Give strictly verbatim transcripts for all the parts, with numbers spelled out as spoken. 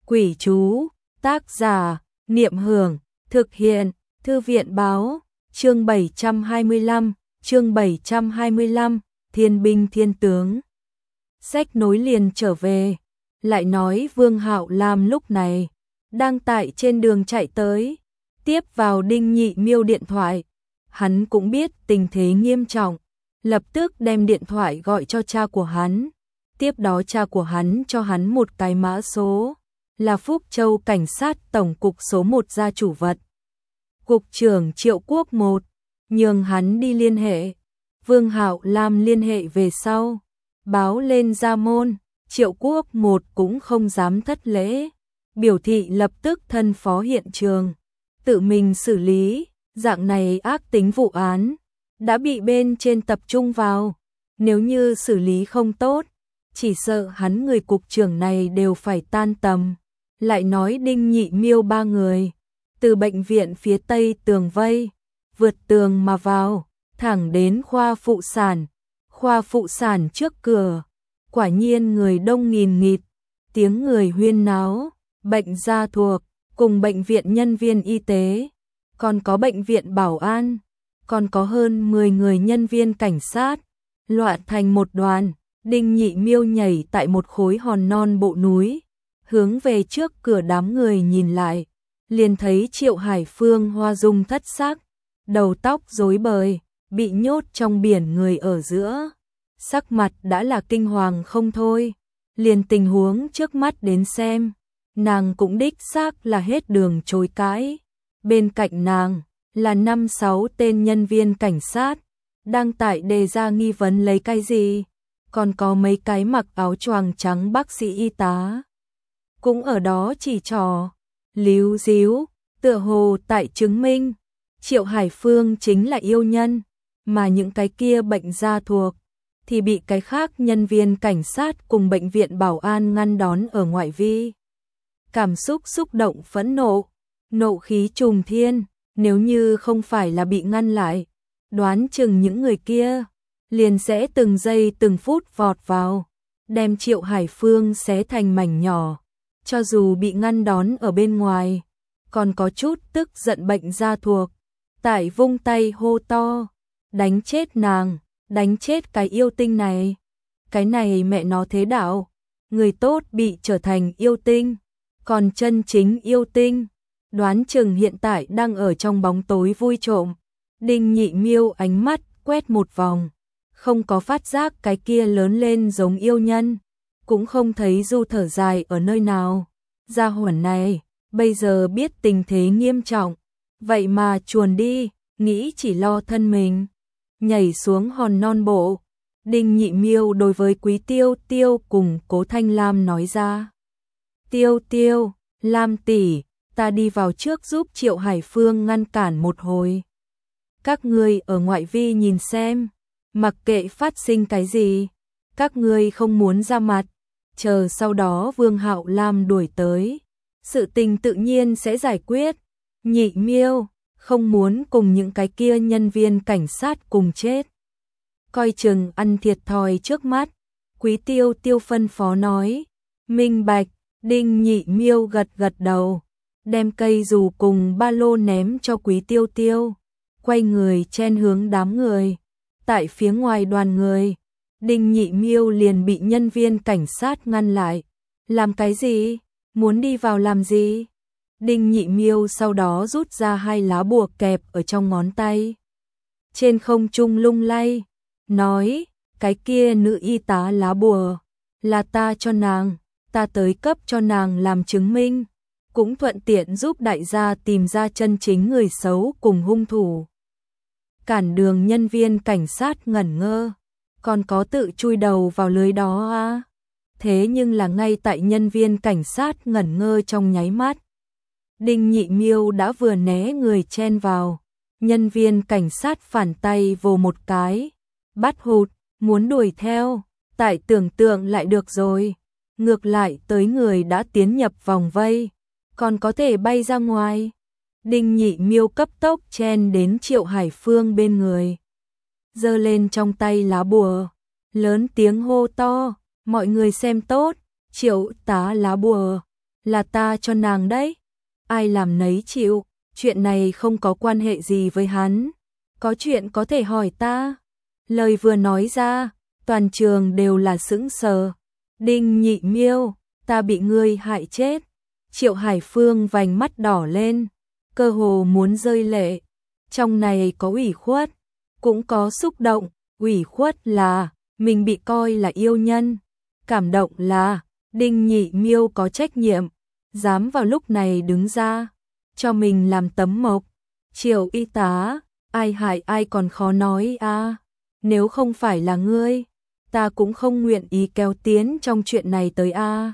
Quỷ chú, tác giả, Niệm Hưởng, thực hiện, Thư viện Báo, chương bảy trăm hai mươi lăm, chương bảy trăm hai mươi lăm, Thiên binh thiên tướng. Sách nối liền trở về, lại nói Vương Hạo Lam lúc này đang tại trên đường chạy tới, tiếp vào Đinh Nhị Miêu điện thoại. Hắn cũng biết tình thế nghiêm trọng, lập tức đem điện thoại gọi cho cha của hắn. Tiếp đó cha của hắn cho hắn một cái mã số, là Phúc Châu Cảnh sát Tổng cục số một gia chủ vật. Cục trưởng Triệu Quốc một, nhường hắn đi liên hệ. Vương Hạo Lam liên hệ về sau, báo lên gia môn. Triệu Quốc một cũng không dám thất lễ, biểu thị lập tức thân phó hiện trường, tự mình xử lý. Dạng này ác tính vụ án đã bị bên trên tập trung vào, nếu như xử lý không tốt, chỉ sợ hắn người cục trưởng này đều phải tan tầm. Lại nói Đinh Nhị Miêu ba người từ bệnh viện phía tây tường vây, vượt tường mà vào, thẳng đến khoa phụ sản. Khoa phụ sản trước cửa, quả nhiên người đông nghìn nghịt, tiếng người huyên náo, bệnh gia thuộc, cùng bệnh viện nhân viên y tế, còn có bệnh viện bảo an, còn có hơn mười người nhân viên cảnh sát, loạn thành một đoàn. Đinh Nhị Miêu nhảy tại một khối hòn non bộ núi, hướng về trước cửa đám người nhìn lại, liền thấy Triệu Hải Phương hoa dung thất sắc, đầu tóc rối bời, bị nhốt trong biển người ở giữa. Sắc mặt đã là kinh hoàng không thôi, liền tình huống trước mắt đến xem, nàng cũng đích xác là hết đường chối cãi. Bên cạnh nàng là năm sáu tên nhân viên cảnh sát, đang tại đề ra nghi vấn lấy cái gì, còn có mấy cái mặc áo choàng trắng bác sĩ y tá cũng ở đó chỉ trò, líu díu, tựa hồ tại chứng minh Triệu Hải Phương chính là yêu nhân, mà những cái kia bệnh gia thuộc thì bị cái khác nhân viên cảnh sát cùng bệnh viện bảo an ngăn đón ở ngoại vi. Cảm xúc xúc động phẫn nộ, nộ khí trùng thiên, nếu như không phải là bị ngăn lại, đoán chừng những người kia liền sẽ từng giây từng phút vọt vào, đem Triệu Hải Phương xé thành mảnh nhỏ. Cho dù bị ngăn đón ở bên ngoài, còn có chút tức giận bệnh gia thuộc, tại vung tay hô to, đánh chết nàng, đánh chết cái yêu tinh này. Cái này mẹ nó thế đạo, người tốt bị trở thành yêu tinh, còn chân chính yêu tinh, đoán chừng hiện tại đang ở trong bóng tối vui trộm. Đinh Nhị Miêu ánh mắt quét một vòng, không có phát giác cái kia lớn lên giống yêu nhân, cũng không thấy Du thở dài ở nơi nào. Gia hỏa này, bây giờ biết tình thế nghiêm trọng, vậy mà chuồn đi, nghĩ chỉ lo thân mình. Nhảy xuống hòn non bộ, Đinh Nhị Miêu đối với Quý Tiêu Tiêu cùng Cố Thanh Lam nói ra. Tiêu Tiêu, Lam tỷ, ta đi vào trước giúp Triệu Hải Phương ngăn cản một hồi. Các ngươi ở ngoại vi nhìn xem, mặc kệ phát sinh cái gì, các ngươi không muốn ra mặt, chờ sau đó Vương Hạo Lam đuổi tới, sự tình tự nhiên sẽ giải quyết. Nhị Miêu, không muốn cùng những cái kia nhân viên cảnh sát cùng chết, coi chừng ăn thiệt thòi trước mắt. Quý Tiêu Tiêu phân phó nói. Minh bạch. Đinh Nhị Miêu gật gật đầu, đem cây dù cùng ba lô ném cho Quý Tiêu Tiêu, quay người chen hướng đám người. Tại phía ngoài đoàn người, Đinh Nhị Miêu liền bị nhân viên cảnh sát ngăn lại. Làm cái gì? Muốn đi vào làm gì? Đinh Nhị Miêu sau đó rút ra hai lá bùa kẹp ở trong ngón tay, trên không trung lung lay, nói, cái kia nữ y tá lá bùa là ta cho nàng, ta tới cấp cho nàng làm chứng minh, cũng thuận tiện giúp đại gia tìm ra chân chính người xấu cùng hung thủ. Cản đường nhân viên cảnh sát ngẩn ngơ, còn có tự chui đầu vào lưới đó à? Thế nhưng là ngay tại nhân viên cảnh sát ngẩn ngơ trong nháy mắt, Đinh Nhị Miêu đã vừa né người chen vào, nhân viên cảnh sát phản tay vồ một cái, bắt hụt, muốn đuổi theo, tại tưởng tượng lại được rồi, ngược lại tới người đã tiến nhập vòng vây, còn có thể bay ra ngoài. Đinh Nhị Miêu cấp tốc chen đến Triệu Hải Phương bên người, giơ lên trong tay lá bùa, lớn tiếng hô to, mọi người xem tốt, Triệu tá lá bùa Là ta cho nàng đấy. Ai làm nấy chịu, chuyện này không có quan hệ gì với hắn. Có chuyện có thể hỏi ta. Lời vừa nói ra, toàn trường đều là sững sờ. Đinh Nhị Miêu, ta bị ngươi hại chết. Triệu Hải Phương vành mắt đỏ lên, cơ hồ muốn rơi lệ. Trong này có ủy khuất, cũng có xúc động. Ủy khuất là mình bị coi là yêu nhân, cảm động là Đinh Nhị Miêu có trách nhiệm, dám vào lúc này đứng ra cho mình làm tấm mộc. Triệu y tá, ai hại ai còn khó nói a. À. Nếu không phải là ngươi, ta cũng không nguyện ý kéo tiến trong chuyện này tới a. À.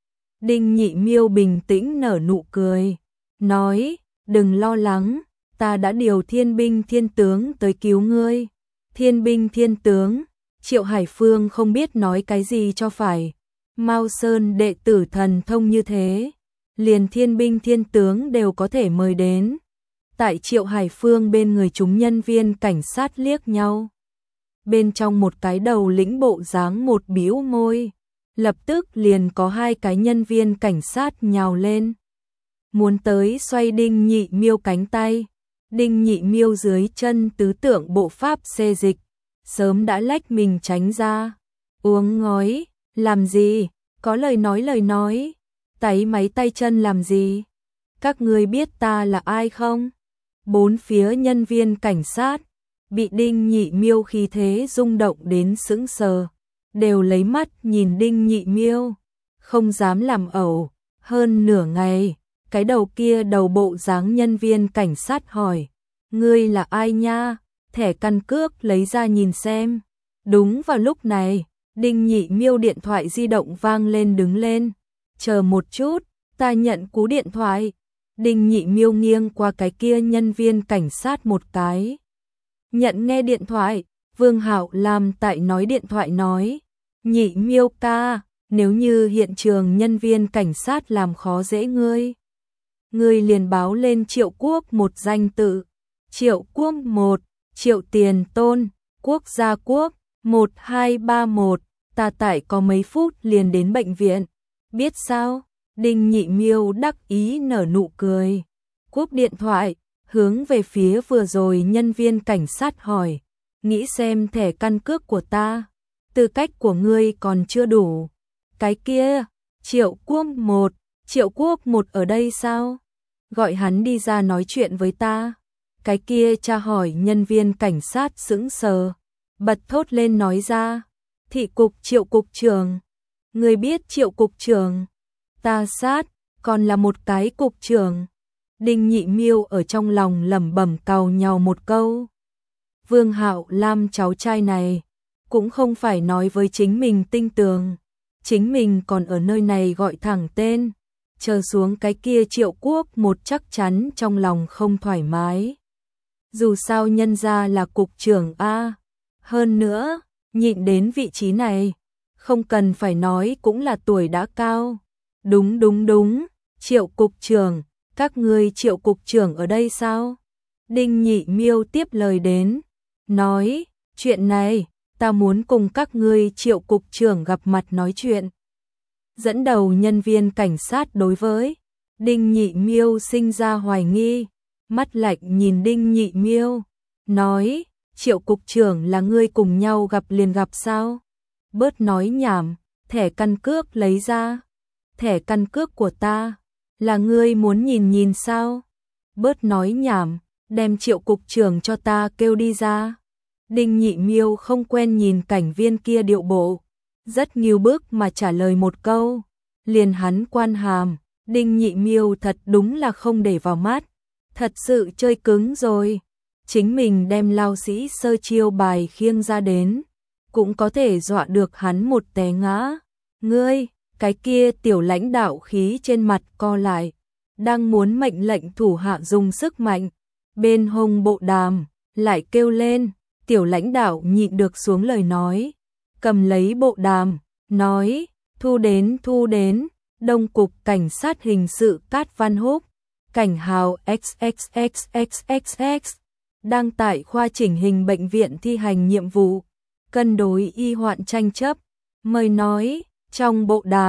Đinh Nhị Miêu bình tĩnh nở nụ cười, nói, đừng lo lắng, ta đã điều thiên binh thiên tướng tới cứu ngươi. Thiên binh thiên tướng, Triệu Hải Phương không biết nói cái gì cho phải. Mao Sơn đệ tử thần thông như thế, liền thiên binh thiên tướng đều có thể mời đến. Tại Triệu Hải Phương bên người chúng nhân viên cảnh sát liếc nhau. Bên trong một cái đầu lĩnh bộ dáng một bĩu môi, lập tức liền có hai cái nhân viên cảnh sát nhào lên, muốn tới xoay Đinh Nhị Miêu cánh tay. Đinh Nhị Miêu dưới chân tứ tượng bộ pháp xê dịch, sớm đã lách mình tránh ra. Uống ngói, làm gì? Có lời nói lời nói. Táy máy tay chân làm gì? Các ngươi biết ta là ai không? Bốn phía nhân viên cảnh sát bị Đinh Nhị Miêu khí thế rung động đến sững sờ, đều lấy mắt nhìn Đinh Nhị Miêu, không dám làm ẩu. Hơn nửa ngày, cái đầu kia đầu bộ dáng nhân viên cảnh sát hỏi, ngươi là ai nha? Thẻ căn cước lấy ra nhìn xem. Đúng vào lúc này, Đinh Nhị Miêu điện thoại di động vang lên đứng lên. Chờ một chút, ta nhận cú điện thoại. Đinh Nhị Miêu nghiêng qua cái kia nhân viên cảnh sát một cái. Nhận nghe điện thoại, Vương Hạo làm tại nói điện thoại nói, Nhị Miêu ca, nếu như hiện trường nhân viên cảnh sát làm khó dễ ngươi, ngươi liền báo lên Triệu Quốc một danh tự. Triệu Quốc một, Triệu Tiền Tôn, Quốc gia Quốc, một hai ba một, ta tại có mấy phút liền đến bệnh viện. Biết sao? Đinh Nhị Miêu đắc ý nở nụ cười. Cúp điện thoại, hướng về phía vừa rồi nhân viên cảnh sát hỏi, nghĩ xem thẻ căn cước của ta, tư cách của ngươi còn chưa đủ. Cái kia, Triệu Quốc một, Triệu Quốc một ở đây sao? Gọi hắn đi ra nói chuyện với ta. Cái kia tra hỏi nhân viên cảnh sát sững sờ, bật thốt lên nói ra, thị cục Triệu cục trưởng. Người biết Triệu cục trưởng? Ta sát, còn là một cái cục trưởng. Đinh Nhị Miêu ở trong lòng lẩm bẩm càu nhàu một câu. Vương Hạo Lam cháu trai này, cũng không phải nói với chính mình tinh tường, chính mình còn ở nơi này gọi thẳng tên, chờ xuống cái kia Triệu Quốc một chắc chắn trong lòng không thoải mái. Dù sao nhân gia là cục trưởng a, hơn nữa, nhịn đến vị trí này, không cần phải nói cũng là tuổi đã cao. Đúng đúng đúng, Triệu cục trưởng, các ngươi Triệu cục trưởng ở đây sao? Đinh Nhị Miêu tiếp lời đến, nói, chuyện này, ta muốn cùng các ngươi Triệu cục trưởng gặp mặt nói chuyện. Dẫn đầu nhân viên cảnh sát đối với Đinh Nhị Miêu sinh ra hoài nghi, mắt lạnh nhìn Đinh Nhị Miêu, nói, Triệu cục trưởng là ngươi cùng nhau gặp liền gặp sao? Bớt nói nhảm, thẻ căn cước lấy ra. Thẻ căn cước của ta, là ngươi muốn nhìn nhìn sao? Bớt nói nhảm, đem Triệu cục trưởng cho ta kêu đi ra. Đinh Nhị Miêu không quen nhìn cảnh viên kia điệu bộ, rất nghiêu bức mà trả lời một câu, liền hắn quan hàm. Đinh Nhị Miêu thật đúng là không để vào mắt, thật sự chơi cứng rồi. Chính mình đem lao sĩ sơ chiêu bài khiêng ra đến, cũng có thể dọa được hắn một té ngã. Ngươi, cái kia tiểu lãnh đạo khí trên mặt co lại, đang muốn mệnh lệnh thủ hạ dùng sức mạnh, bên hông bộ đàm lại kêu lên. Tiểu lãnh đạo nhịn được xuống lời nói, cầm lấy bộ đàm, nói, thu đến thu đến, Đông cục cảnh sát hình sự Cát Văn Húc, cảnh hào ích ích ích ích ích ích, đang tại khoa chỉnh hình bệnh viện thi hành nhiệm vụ, cân đối y hoạn tranh chấp, mời nói. Trong bộ đàm,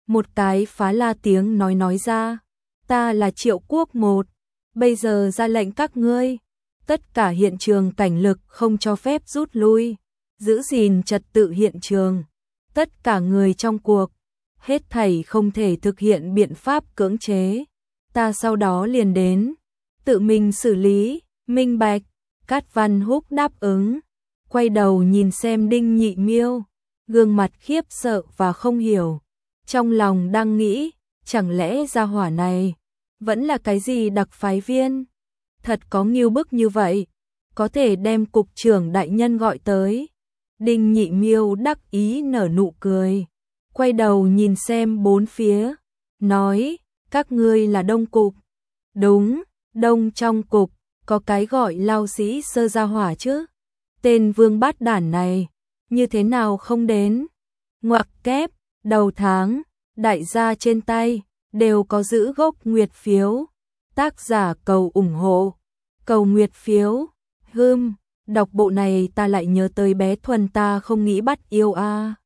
Một cái phá la tiếng nói nói ra, ta là Triệu Quốc một, bây giờ ra lệnh các ngươi, tất cả hiện trường cảnh lực không cho phép rút lui, giữ gìn trật tự hiện trường, tất cả người trong cuộc, hết thảy không thể thực hiện biện pháp cưỡng chế, ta sau đó liền đến, tự mình xử lý, minh bạch. Cát Văn Húc đáp ứng, quay đầu nhìn xem Đinh Nhị Miêu, gương mặt khiếp sợ và không hiểu, trong lòng đang nghĩ, chẳng lẽ gia hỏa này vẫn là cái gì đặc phái viên, thật có nghiêu bức như vậy, có thể đem cục trưởng đại nhân gọi tới. Đinh Nhị Miêu đắc ý nở nụ cười, quay đầu nhìn xem bốn phía, nói, các ngươi là Đông cục. Đúng, Đông trong cục, có cái gọi Lao Sĩ Sơ gia hỏa chứ. Tên vương bát đản này, như thế nào không đến? Ngoặc kép, đầu tháng, đại gia trên tay, đều có giữ gốc nguyệt phiếu. Tác giả cầu ủng hộ, cầu nguyệt phiếu, hưm, đọc bộ này ta lại nhớ tới bé Thuần ta không nghĩ bắt yêu a.